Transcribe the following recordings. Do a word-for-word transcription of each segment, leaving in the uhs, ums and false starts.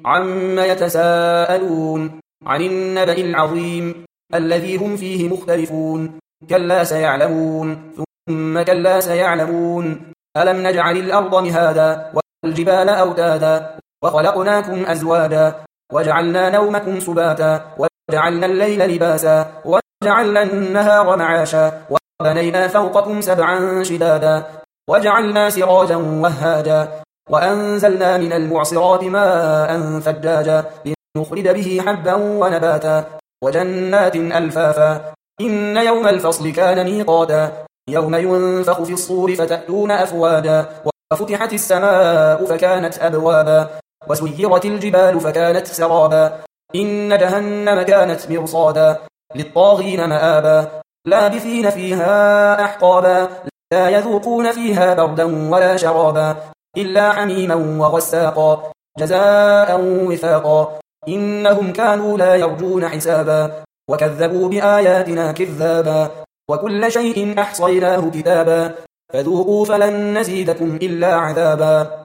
عما يتساءلون عن النبأ العظيم الذي هم فيه مختلفون كلا سيعلمون ثم كلا سيعلمون ألم نجعل الأرض مهادا والجبال أوتادا وخلقناكم أزواجا وجعلنا نومكم سباتا وجعلنا الليل لباسا وجعلنا النهار معاشا وبنينا فوقكم سبعا شدادا وجعلنا سراجا وهاجا وأنزلنا من المعصرات ماء ثجاجا لنخرج به حبا ونباتا وجنات ألفافا إن يوم الفصل كان ميقاتا يوم ينفخ في الصور فتأتون أفواجا وفتحت السماء فكانت أبوابا وسيرت الجبال فكانت سرابا إن جهنم كانت مرصادا للطاغين مآبا لابثين فيها أحقابا لا يذوقون فيها بردا ولا شرابا إلا حميما وغساقا جزاء وفاقا إنهم كانوا لا يرجون حسابا وكذبوا بآياتنا كذابا وكل شيء أحصيناه كتابا فذوقوا فلن نزيدكم إلا عذابا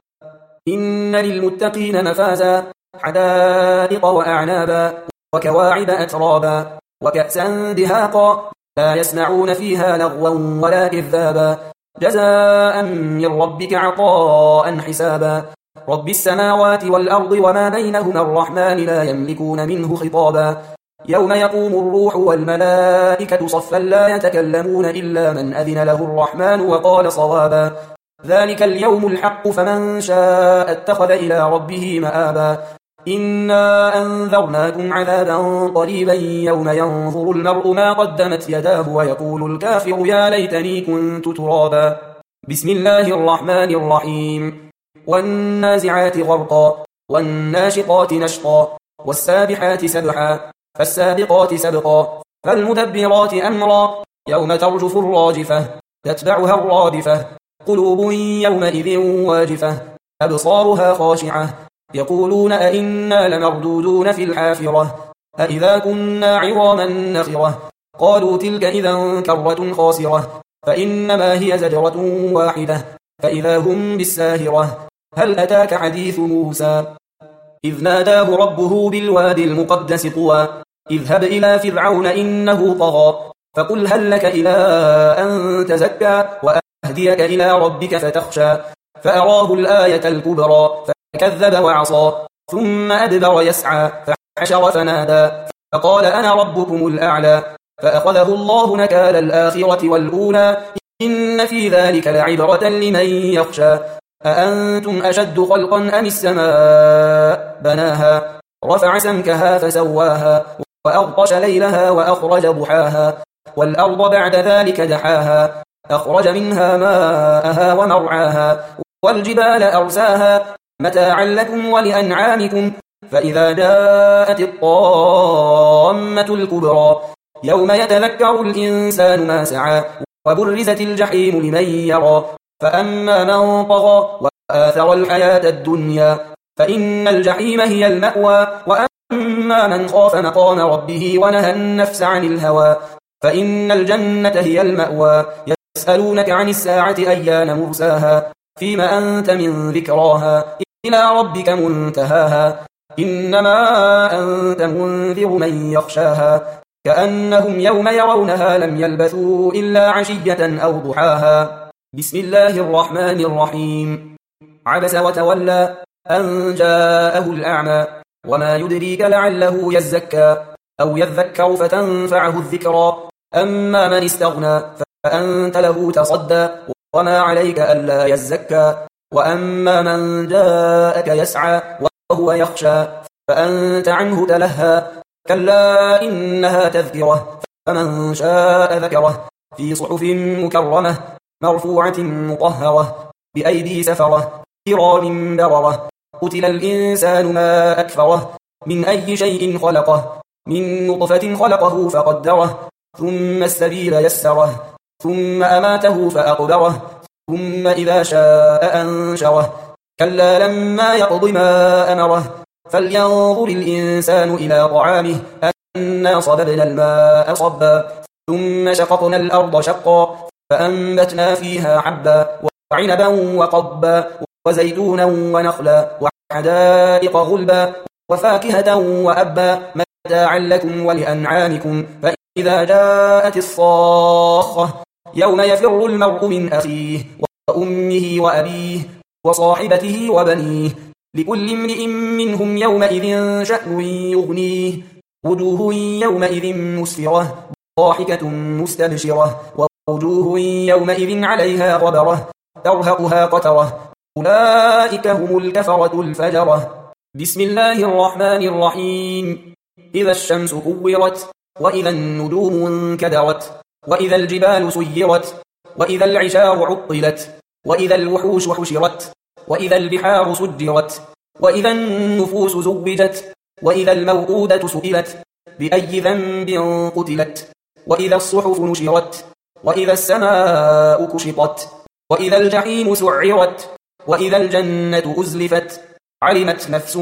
إن للمتقين مفازا حدائق وأعنابا وكواعب أترابا وكأسا دهاقا لا يسمعون فيها لغوا ولا كذابا جزاء من ربك عطاء حسابا رب السماوات والأرض وما بينهما الرحمن لا يملكون منه خطابا يوم يقوم الروح والملائكة صفا لا يتكلمون إلا من أذن له الرحمن وقال صوابا ذلك اليوم الحق فمن شاء اتخذ إلى ربه مآبا إنا أنذرناكم عذابا قريبا يوم ينظر المرء ما قدمت يداه ويقول الكافر يا ليتني كنت ترابا بسم الله الرحمن الرحيم والنازعات غرقا والناشطات نشطا والسابحات سبحا فالسابقات سبقا فالمدبرات أمرا يوم ترجف الراجفة تتبعها الرادفة قلوب يومئذ واجفة أبصارها خاشعة يقولون أئنا لمردودون في الحافرة أئذا كنا عظاما نخرة قالوا تلك إذا كرة خاسرة فإنما هي زجرة واحدة فإذا هم بالساهرة هل أتاك حديث موسى إذ ناداه ربه بالوادي المقدس طوى اذهب إلى فرعون إنه طغى فقل هل لك إلى أن تزكى وأهديك إلى ربك فتخشى فأراه الآية الكبرى فكذب وعصى ثم أدبر يسعى فحشر فنادى فقال أنا ربكم الأعلى فأخذه الله نكال الآخرة والأولى إن في ذلك لعبرة لمن يخشى أأنتم أشد خلقا أم السماء بناها رفع سمكها فسواها وأغطش ليلها وأخرج ضحاها والأرض بعد ذلك دحاها أخرج منها ماءها ومرعاها والجبال أرساها متاعا لكم ولأنعامكم فإذا جاءت الطامة الكبرى يوم يتذكر الإنسان ما سعى وبرزت الجحيم لمن يرى فأما من طغى وآثر الحياة الدنيا فإن الجحيم هي المأوى وأما من خاف مقام ربه ونهى النفس عن الهوى فإن الجنة هي المأوى يسألونك عن الساعة أيان مرساها فيما أنت من ذكراها إلى ربك منتهاها إنما أنت منذر من يخشاها كأنهم يوم يرونها لم يلبثوا إلا عشية أو ضحاها بسم الله الرحمن الرحيم عبس وتولى أن جاءه الأعمى وما يدريك لعله يزكى أو يذكر فتنفعه الذكرى أما من استغنى فأنت له تصدى وما عليك ألا يزكى وأما من جاءك يسعى وهو يخشى فأنت عنه تلهى كلا إنها تذكرة فمن شاء ذكره في صحف مكرمة مرفوعة مطهرة بأيدي سفرة كرام بررة قتل الإنسان ما أكفره من أي شيء خلقه من نطفة خلقه فقدره ثم السبيل يسره ثم أماته فأقبره ثم إذا شاء أنشره كلا لما يقض ما أمره فلينظر الإنسان إلى طعامه أنا صببنا الماء صبا ثم شققنا الأرض شقا فأنبتنا فيها حبا وعنبا وقضبا وزيتونا ونخلا وحدائق غلبا وفاكهة وأبا متاعا لكم ولأنعامكم. فإذا جاءت الصاخة يوم يفر المرء من أخيه وأمه وأبيه وصاحبته وبنيه لكل امرئ منهم يومئذ شأن يغنيه وجوه يومئذ مسفرة ضاحكة مستبشرة ووجوه يومئذ عليها غبرة ترهقها قترة أولئك هم الكفرة الفجرة. بسم الله الرحمن الرحيم. إذا الشمس كورت وإذا النجوم انكدرت وإذا الجبال سيرت وإذا العشار عطلت وإذا الوحوش حشرت وإذا البحار سجرت وإذا النفوس زوجت وإذا الموءودة سئلت بأي ذنب قتلت وإذا الصحف نشرت وإذا السماء كشطت وإذا الجحيم سعرت وإذا الجنة أزلفت علمت نفس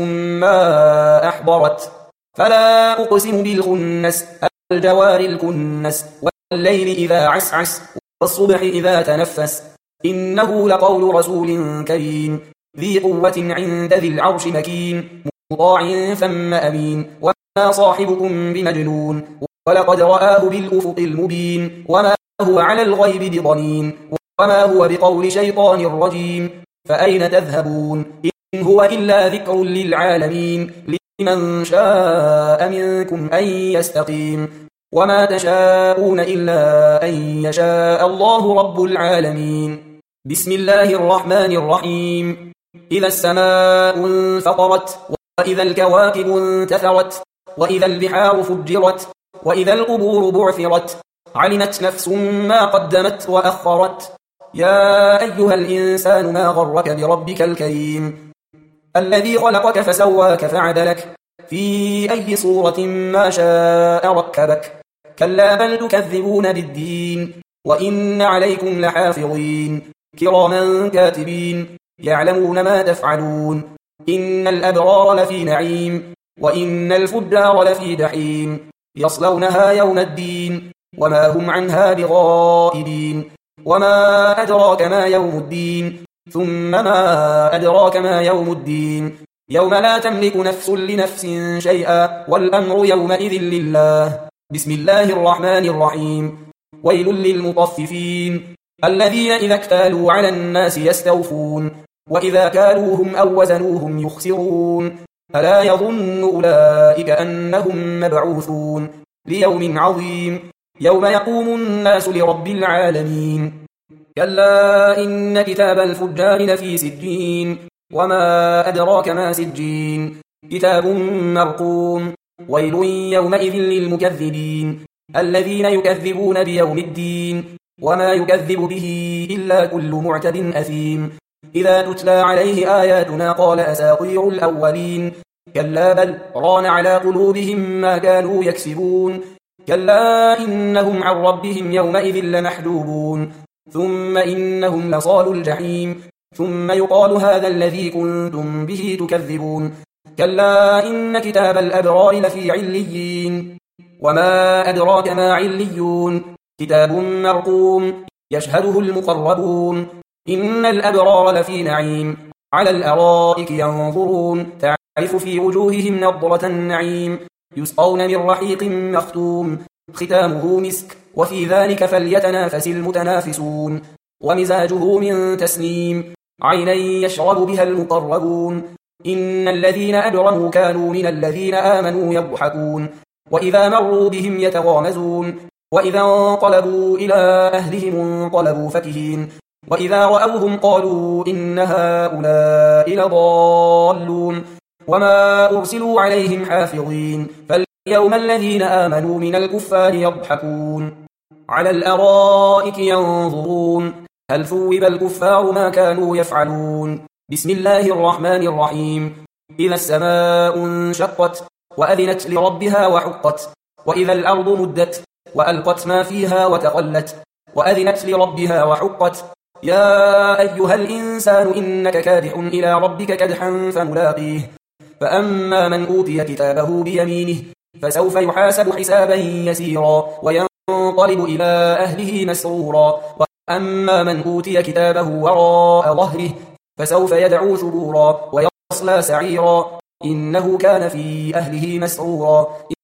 ما أحضرت. فلا أقسم بالخنس الجوار الكنس والليل إذا عسعس والصبح إذا تنفس إنه لقول رسول كريم ذي قوة عند ذي العرش مكين مطاع ثم أمين وما صاحبكم بمجنون ولقد رآه بالأفق المبين وما هو على الغيب بضنين وما هو بقول شيطان رجيم. فأين تذهبون إن هو إلا ذكر للعالمين لمن شاء منكم أن يستقيم وما تشاءون إلا أن يشاء الله رب العالمين. بسم الله الرحمن الرحيم. إذا السماء انفطرت وإذا الكواكب انتثرت وإذا البحار فجرت وإذا القبور بعثرت علمت نفس ما قدمت وأخرت. يا أيها الإنسان ما غرك بربك الكريم الذي خلقك فسواك فعدلك في أي صورة ما شاء ركبك كلا بل تكذبون بالدين وإن عليكم لحافظين كراما كاتبين يعلمون ما تفعلون إن الأبرار لفي نعيم وإن الفجار لفي جحيم يصلونها يوم الدين وما هم عنها بغائبين. وما أدراك ما يوم الدين ثم ما أدراك ما يوم الدين يوم لا تملك نفس لنفس شيئا والأمر يومئذ لله. بسم الله الرحمن الرحيم. ويل للمطففين الذين إذا اكتالوا على الناس يستوفون وإذا كالوهم أو وزنوهم يخسرون ألا يظن أولئك أنهم مبعوثون ليوم عظيم يوم يقوم الناس لرب العالمين. كلا إن كتاب الفجار لفي سجين وما أدراك ما سجين كتاب مرقوم ويل يومئذ للمكذبين الذين يكذبون بيوم الدين وما يكذب به إلا كل معتد أثيم إذا تتلى عليه آياتنا قال أساطير الأولين كلا بل ران على قلوبهم ما كانوا يكسبون كلا إنهم عن ربهم يومئذ لمحجوبون ثم إنهم لصالوا الجحيم ثم يقال هذا الذي كنتم به تكذبون كلا إن كتاب الأبرار لفي عليين وما أدراك ما عليون كتاب مرقوم يشهده المقربون إن الأبرار لفي نعيم على الأرائك ينظرون تعرف في وجوههم نضرة النعيم يسقون من رحيق مختوم ختامه مسك وفي ذلك فليتنافس المتنافسون ومزاجه من تسنيم عينا يشرب بها المقربون إن الذين أجرموا كانوا من الذين آمنوا يضحكون وإذا مروا بهم يتغامزون وإذا انقلبوا إلى أهلهم انقلبوا فكهين وإذا رأوهم قالوا إن هؤلاء لضالون وما أرسلوا عليهم حافظين فاليوم الذين آمنوا من الكفار يضحكون على الأرائك ينظرون هل ثوب الكفار ما كانوا يفعلون. بسم الله الرحمن الرحيم. إذا السماء انشقت وأذنت لربها وحقت وإذا الأرض مدت وألقت ما فيها وتقلت وأذنت لربها وحقت يا أيها الإنسان إنك كادح إلى ربك كدحا فملاقيه فأما من أوتي كتابه بيمينه فسوف يحاسب حسابا يسيرا وينقلب إلى أهله مسرورا وأما من أوتي كتابه وراء ظهره فسوف يدعو ثبورا ويصلى سعيرا إنه كان في أهله مسرورا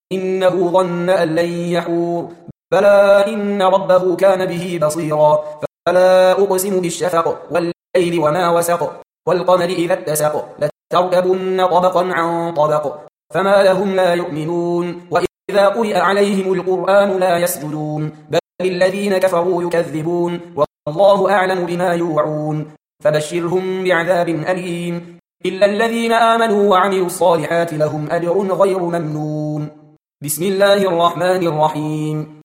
إنه ظن أن لن يحور بلى إن ربه كان به بصيرا فلا أقسم بالشفق والليل وما وسق والقمر إذا اتسق لتركبن طبقا عن طبق فما لهم لا يؤمنون وإذا قرئ عليهم القرآن لا يسجدون بل الذين كفروا يكذبون والله أعلم بما يوعون فبشرهم بعذاب أليم إلا الذين آمنوا وعملوا الصالحات لهم أجر غير ممنون بسم الله الرحمن الرحيم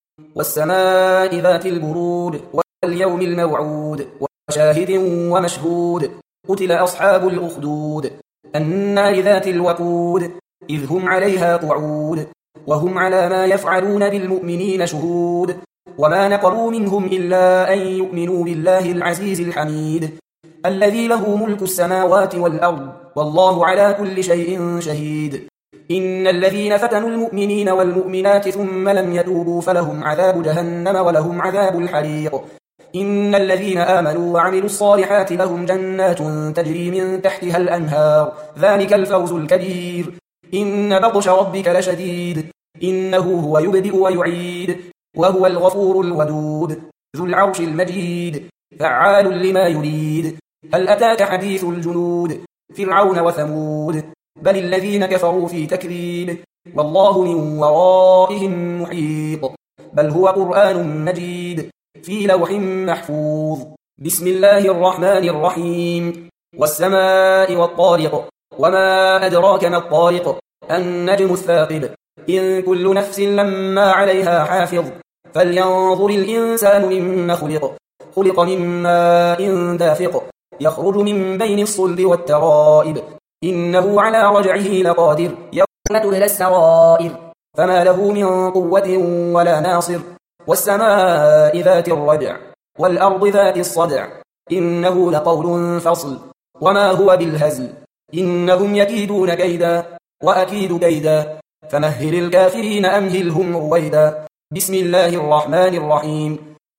والسماء ذات البرود واليوم الموعود وشاهد ومشهود قتل أصحاب الأخدود النار ذات الوقود إذ هم عليها قعود وهم على ما يفعلون بالمؤمنين شهود وما نقروا منهم إلا أن يؤمنوا بالله العزيز الحميد الذي له ملك السماوات والأرض والله على كل شيء شهيد إن الذين فتنوا المؤمنين والمؤمنات ثم لم يتوبوا فلهم عذاب جهنم ولهم عذاب الحريق إن الذين آمنوا وعملوا الصالحات لهم جنات تجري من تحتها الأنهار ذلك الفوز الكبير إن بطش ربك لشديد إنه هو يبدئ ويعيد وهو الغفور الودود ذو العرش المجيد فعال لما يريد هل أتاك حديث الجنود فرعون وثمود بل الذين كفروا في تكذيب والله من ورائهم محيط بل هو قرآن مجيد في لوح محفوظ بسم الله الرحمن الرحيم والسماء والطارق وما أدراك ما الطارق النجم الثاقب إن كل نفس لما عليها حافظ فلينظر الإنسان مما خلق خلق من ماء دافق يخرج من بين الصلب والترائب إنه على رجعه لقادر يوم تبلى السرائر فما له من قوة ولا ناصر والسماء ذات الرجع والأرض ذات الصدع إنه لقول فصل وما هو بالهزل إنهم يكيدون كيدا وأكيد كيدا فمهل الكافرين أمهلهم رويدا بسم الله الرحمن الرحيم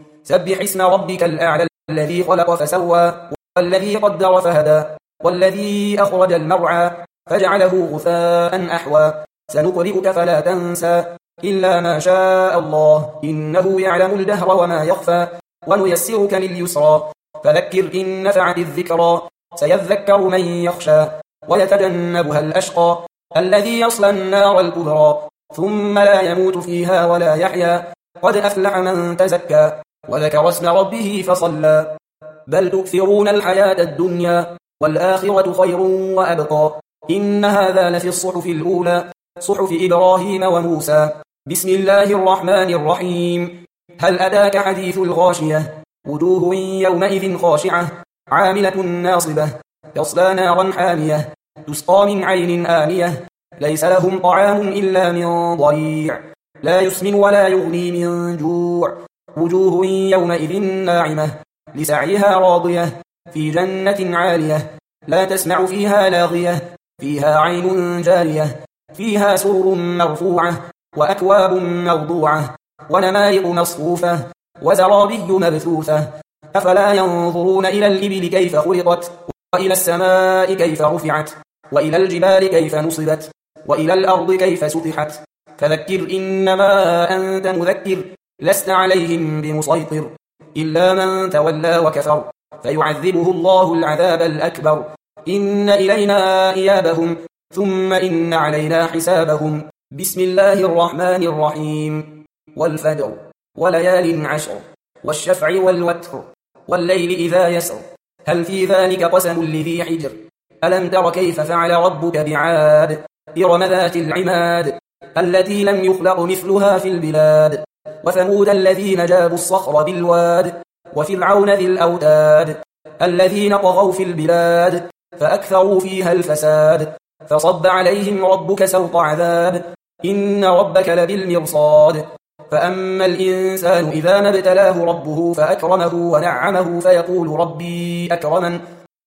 سبح اسم ربك الأعلى الذي خلق فسوى والذي قدر فهدى والذي أخرج المرعى فجعله غثاء أحوى سنقرئك فلا تنسى إلا ما شاء الله إنه يعلم الدهر وما يخفى ونيسرك لليسرى فذكر إن نفعت الذكرى سيذكر من يخشى ويتجنبها الأشقى الذي يصلى النار الكبرى ثم لا يموت فيها ولا يحيا قد أفلح من تزكى وذكر اسم ربه فصلى بل تؤثرون الحياة الدنيا والآخرة خير وأبقى إن هذا لفي الصحف الأولى صحف إبراهيم وموسى بسم الله الرحمن الرحيم هل أتاك حديث الغاشية وجوه يومئذ خاشعة عاملة ناصبة تصلى نارا حامية تسقى من عين آنية ليس لهم طعام إلا من ضريع لا يسمن ولا يغني من جوع وجوه يومئذ ناعمة لسعيها راضية في جنة عالية لا تسمع فيها لاغية فيها عين جارية فيها سرر مرفوعة وأكواب موضوعة ونمارق مصفوفة وزرابي مبثوثة أفلا ينظرون إلى الإبل كيف خلقت وإلى السماء كيف رفعت وإلى الجبال كيف نصبت وإلى الأرض كيف سطحت فذكر إنما أنت مذكر لست عليهم بمسيطر إلا من تولى وكفر فيعذبه الله العذاب الأكبر إن إلينا إيابهم ثم إن علينا حسابهم بسم الله الرحمن الرحيم والفجر وليال عشر والشفع والوتر والليل إذا يسر هل في ذلك قسم لذي حجر ألم تر كيف فعل ربك بعاد إرم ذات العماد التي لم يخلق مثلها في البلاد وثمود الذين جابوا الصخر بالواد وفرعون ذي الأوتاد الذين طغوا في البلاد فأكثروا فيها الفساد فصب عليهم ربك سوط عذاب إن ربك لبالمرصاد فأما الإنسان إذا ما ابتلاه ربه فأكرمه ونعمه فيقول ربي أكرمن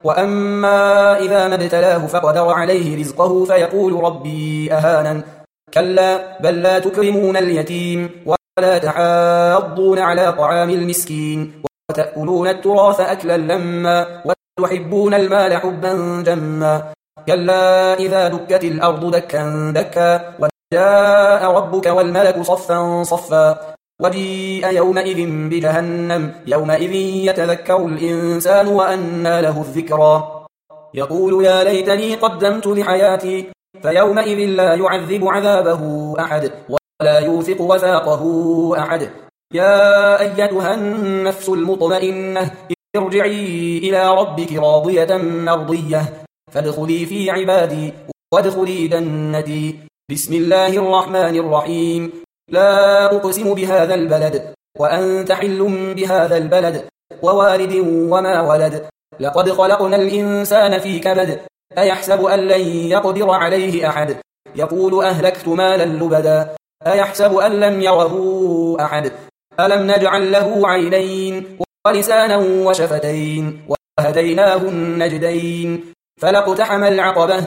وأما إذا ما ابتلاه فقدر عليه رزقه فيقول ربي أهانن كلا بل لا تكرمون اليتيم ولا تحاضون على طعام المسكين وتأكلون التراث أكلا لما وتحبون المال حبا جما كلا إذا دكت الأرض دكا دكا وجاء ربك والملك صفا صفا وجيء يومئذ بجهنم يومئذ يتذكر الإنسان وأنى له الذكرى يقول يا ليتني قدمت لحياتي فيومئذ لا يعذب عذابه أحد ولا يوثق وثاقه أحد يا أيتها النفس المطمئنة ارجعي إلى ربك راضية مرضية فادخلي في عبادي وادخلي جنتي بسم الله الرحمن الرحيم لا أقسم بهذا البلد وأنت حل بهذا البلد ووالد وما ولد لقد خلقنا الإنسان في كبد أيحسب أن لن يقدر عليه أحد يقول أهلكت مالا لبدا أيحسب أن لم يره أحد ألم نجعل له عينين ولسانا وشفتين وهديناه النجدين فلاقتحم العقبة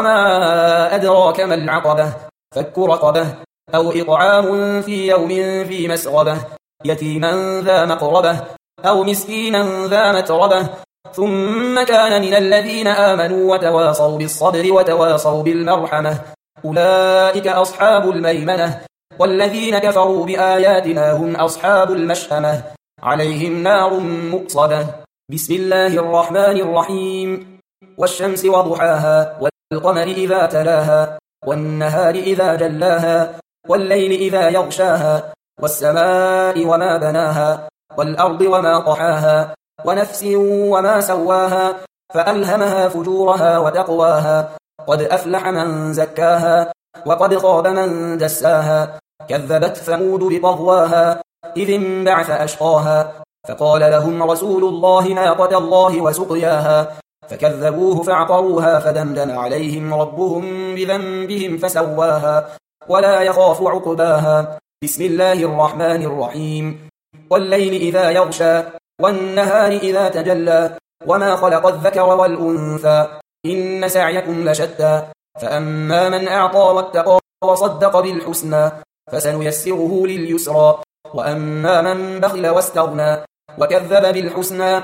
وما أدراك ما العقبة فك رقبة أو إطعام في يوم في مسغبة يتيما ذا مقربة أو مسكينا ذا متربة ثم كان من الذين آمنوا وتواصوا بالصبر وتواصوا بالمرحمة أولئك أصحاب الميمنة والذين كفروا بآياتنا هم أصحاب المشأمة عليهم نار مؤصدة بسم الله الرحمن الرحيم والشمس وضحاها والقمر إذا تلاها والنهار إذا جلاها والليل إذا يغشاها والسماء وما بناها والأرض وما طحاها ونفس وما سواها فألهمها فجورها وتقواها قد أفلح من زكاها وقد خاب من دساها كذبت ثمود بطغواها إذ انبعث أشقاها فقال لهم رسول الله ناقة الله وسقياها فكذبوه فعقروها فدمدم عليهم ربهم بذنبهم فسواها ولا يخاف عقباها بسم الله الرحمن الرحيم والليل إذا يغشى والنهار إذا تجلى وما خلق الذكر والأنثى إن سعيكم لشتى فأما من أعطى واتقى وصدق بالحسنى فسنيسره لليسرى وأما من بخل واستغنى وكذب بالحسنى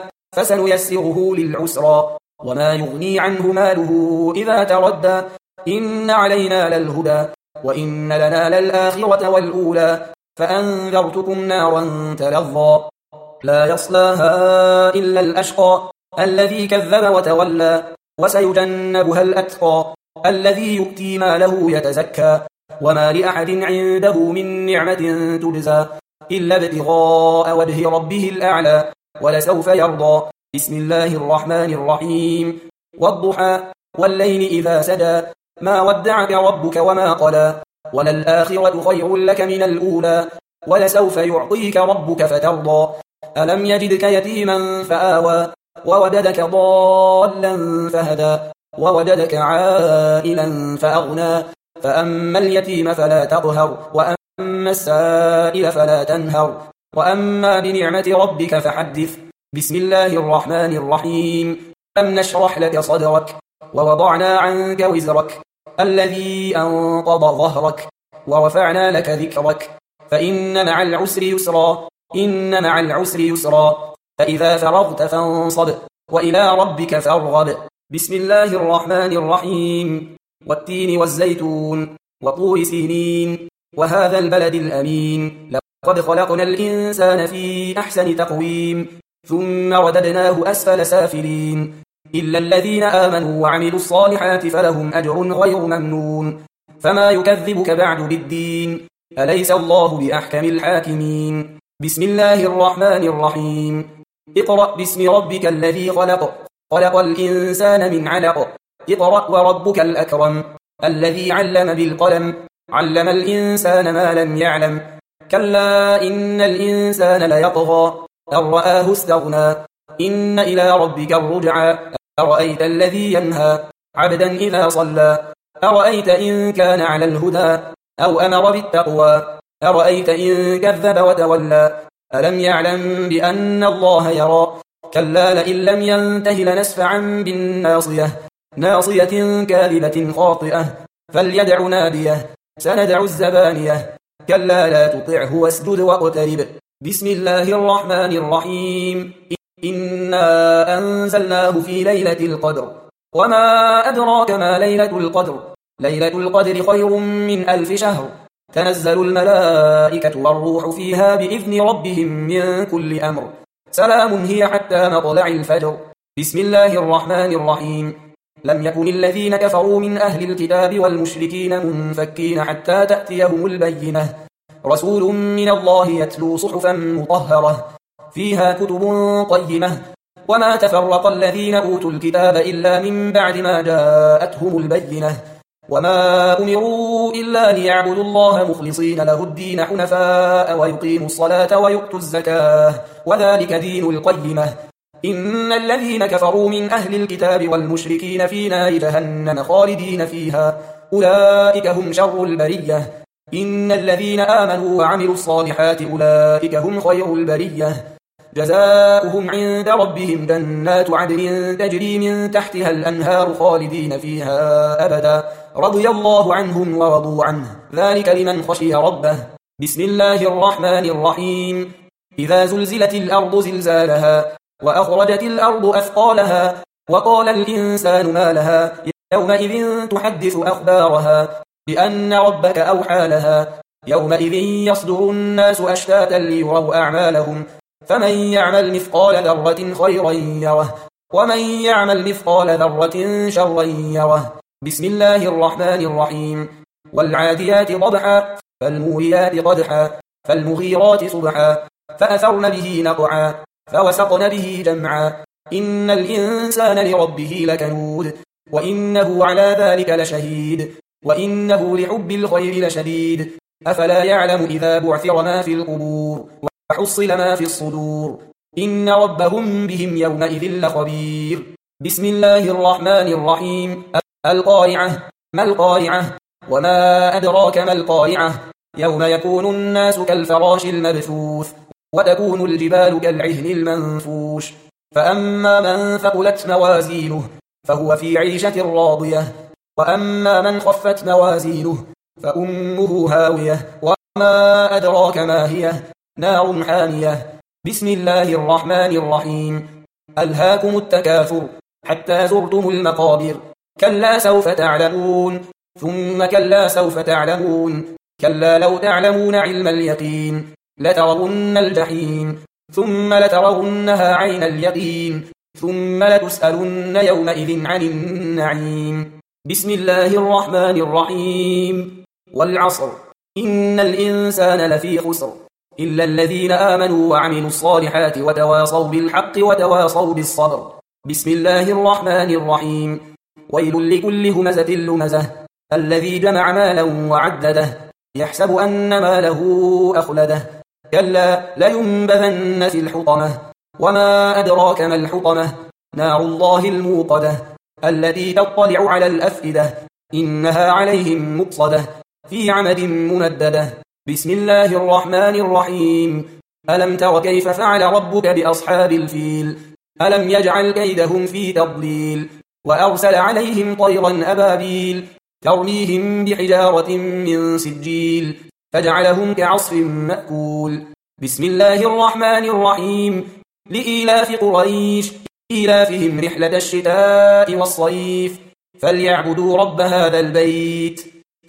فسنيسره للعسرى وما يغني عنه ماله إذا تردى إن علينا للهدى وإن لنا للآخرة والأولى فأنذرتكم نارا تلظى لا يصلاها إلا الأشقى الذي كذب وتولى وسيجنبها الأتقى الذي يؤتي ماله يتزكى وما لأحد عنده من نعمة تجزى إلا ابتغاء وجه ربه الأعلى ولسوف يرضى بسم الله الرحمن الرحيم والضحى والليل إذا سدى ما ودعك ربك وما قلى وللآخرة خير لك من الأولى ولسوف يعطيك ربك فترضى ألم يجدك يتيما فآوى ووجدك ضالا فهدى ووجدك عائلا فأغنى فأما اليتيم فلا تقهر وأما السائل فلا تنهر وأما بنعمة ربك فحدث بسم الله الرحمن الرحيم أم نشرح لك صدرك ووضعنا عنك وزرك الذي أنقض ظهرك ورفعنا لك ذكرك فإن مع العسر يسرا إن مع العسر يسرا فإذا فرغت فانصب وإلى ربك فارغب بسم الله الرحمن الرحيم والتين والزيتون وطور سينين وهذا البلد الأمين لقد خلقنا الإنسان في أحسن تقويم ثم رددناه أسفل سافلين إلا الذين آمنوا وعملوا الصالحات فلهم أجر غير ممنون فما يكذبك بعد بالدين أليس الله بأحكم الحاكمين بسم الله الرحمن الرحيم اقرأ باسم ربك الذي خلق خلق الإنسان من علق اقرأ وربك الأكرم الذي علم بالقلم علم الإنسان ما لم يعلم كلا إن الإنسان ليطغى أن رآه استغنى إن إلى ربك الرجعى أرأيت الذي ينهى عبدا إذا صلى أرأيت إن كان على الهدى أو أمر بالتقوى أرأيت إن كذب وتولى ألم يعلم بأن الله يرى كلا لئن لم ينته لنسفعا بالناصية ناصية كاذبة خاطئة فليدع ناديه سندع الزبانية كلا لا تطعه واسجد واقترب بسم الله الرحمن الرحيم إنا أنزلناه في ليلة القدر وما أدراك ما ليلة القدر ليلة القدر خير من ألف شهر تنزل الملائكة والروح فيها بإذن ربهم من كل أمر سلام هي حتى مطلع الفجر بسم الله الرحمن الرحيم لم يكن الذين كفروا من أهل الكتاب والمشركين منفكين حتى تأتيهم البينة رسول من الله يتلو صحفا مطهرة فيها كتب قيمة وما تفرق الذين أوتوا الكتاب إلا من بعد ما جاءتهم البينة وما أمروا إلا ليعبدوا الله مخلصين له الدين حنفاء ويقيموا الصلاة ويؤتوا الزكاة وذلك دين القيمة إن الذين كفروا من أهل الكتاب والمشركين في نار جهنم خالدين فيها أولئك هم شر البرية إن الذين آمنوا وعملوا الصالحات أولئك هم خير البرية جزاؤهم عند ربهم جنات عدن تجري من تحتها الأنهار خالدين فيها أبدا رضي الله عنهم ورضوا عنه ذلك لمن خشي ربه بسم الله الرحمن الرحيم إذا زلزلت الأرض زلزالها وأخرجت الأرض أثقالها وقال الإنسان ما لها يومئذ تحدث أخبارها بأن ربك أوحى لها يومئذ يصدر الناس أشتاتا ليروا أعمالهم فمن يعمل مثقال ذرة خيرا يره ومن يعمل مثقال ذرة شرا يره بسم الله الرحمن الرحيم والعاديات ضبحا فالموريات قدحا فالمغيرات صبحا فأثرن به نقعا فوسطن به جمعا إن الإنسان لربه لكنود وإنه على ذلك لشهيد وإنه لحب الخير لشديد أفلا يعلم إذا بعثر ما في القبور وحصل ما في الصدور إن ربهم بهم يومئذ لخبير بسم الله الرحمن الرحيم القارعة ما القارعة وما أدراك ما القارعة يوم يكون الناس كالفراش المبثوث وتكون الجبال كالعهن المنفوش فأما من ثقلت موازينه فهو في عيشة راضية وأما من خفت موازينه فأمه هاوية وما أدراك ما هي نار حامية بسم الله الرحمن الرحيم ألهاكم التكاثر حتى زرتم المقابر كلا سوف تعلمون ثم كلا سوف تعلمون كلا لو تعلمون علم اليقين لترون الجحيم ثم لترونها عين اليقين ثم لتسألن يومئذ عن النعيم بسم الله الرحمن الرحيم والعصر إن الإنسان لفي خسر إلا الذين آمنوا وعملوا الصالحات وتواصوا بالحق وتواصوا بالصبر بسم الله الرحمن الرحيم ويل لكل همزة لمزة الذي جمع مالا وعدده يحسب أن ماله أخلده كلا لينبذن في الحطمة وما أدراك ما الحطمة نار الله الموقدة التي تطلع على الأفئدة إنها عليهم مقصدة في عمد ممددة بسم الله الرحمن الرحيم ألم تر كيف فعل ربك بأصحاب الفيل ألم يجعل كيدهم في تضليل وأرسل عليهم طيرا أبابيل ترميهم بحجارة من سجيل فجعلهم كعصف مأكول بسم الله الرحمن الرحيم لإيلاف قريش إيلافهم رحلة الشتاء والصيف فليعبدوا رب هذا البيت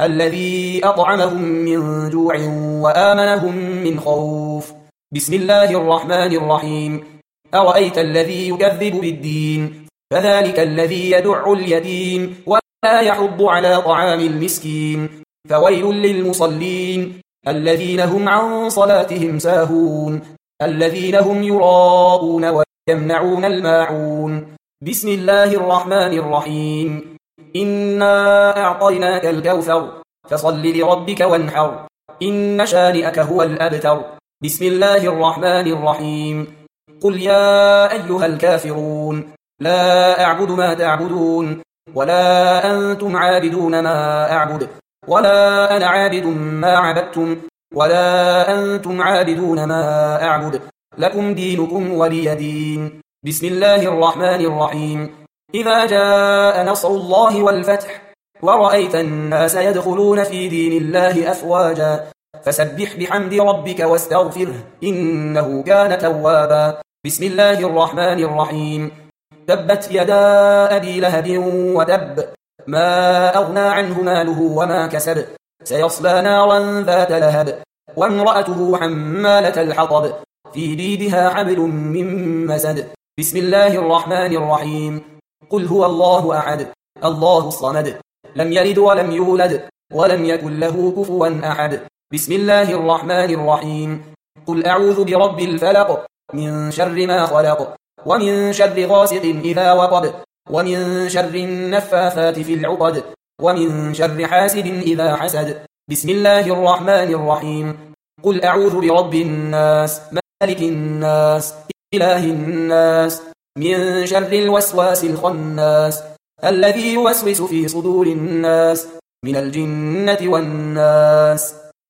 الذي أطعمهم من جوع وآمنهم من خوف بسم الله الرحمن الرحيم أرأيت الذي يكذب بالدين فذلك الذي يدع اليتيم ولا يحض على طعام المسكين فويل للمصلين الذين هم عن صلاتهم ساهون الذين هم يراءون ويمنعون الماعون بسم الله الرحمن الرحيم إنا أعطيناك الكوثر فصل لربك وانحر إن شانئك هو الأبتر بسم الله الرحمن الرحيم قل يا أيها الكافرون لا أعبد ما تعبدون ولا أنتم عابدون ما أعبد ولا أنا عابد ما عبدتم ولا أنتم عابدون ما أعبد لكم دينكم ولي دين بسم الله الرحمن الرحيم إذا جاء نصر الله والفتح ورأيت الناس يدخلون في دين الله أفواجا فسبح بحمد ربك واستغفره إنه كان توابا بسم الله الرحمن الرحيم تبت يدا أبي لهب وتب ما أغنى عنه ماله وما كسب سيصلى نارا ذات لهب وامرأته حمالة الحطب في جيدها حبل من مسد بسم الله الرحمن الرحيم قل هو الله أحد الله الصمد لم يلد ولم يولد ولم يكن له كفوا أحد بسم الله الرحمن الرحيم قل أعوذ برب الفلق من شر ما خلق ومن شر غاسق إذا وقب ومن شر النفاثات في العقد ومن شر حاسد إذا حسد بسم الله الرحمن الرحيم قل أعوذ برب الناس مالك الناس إله الناس من شر الوسواس الخناس الذي يوسوس في صدور الناس من الجنة والناس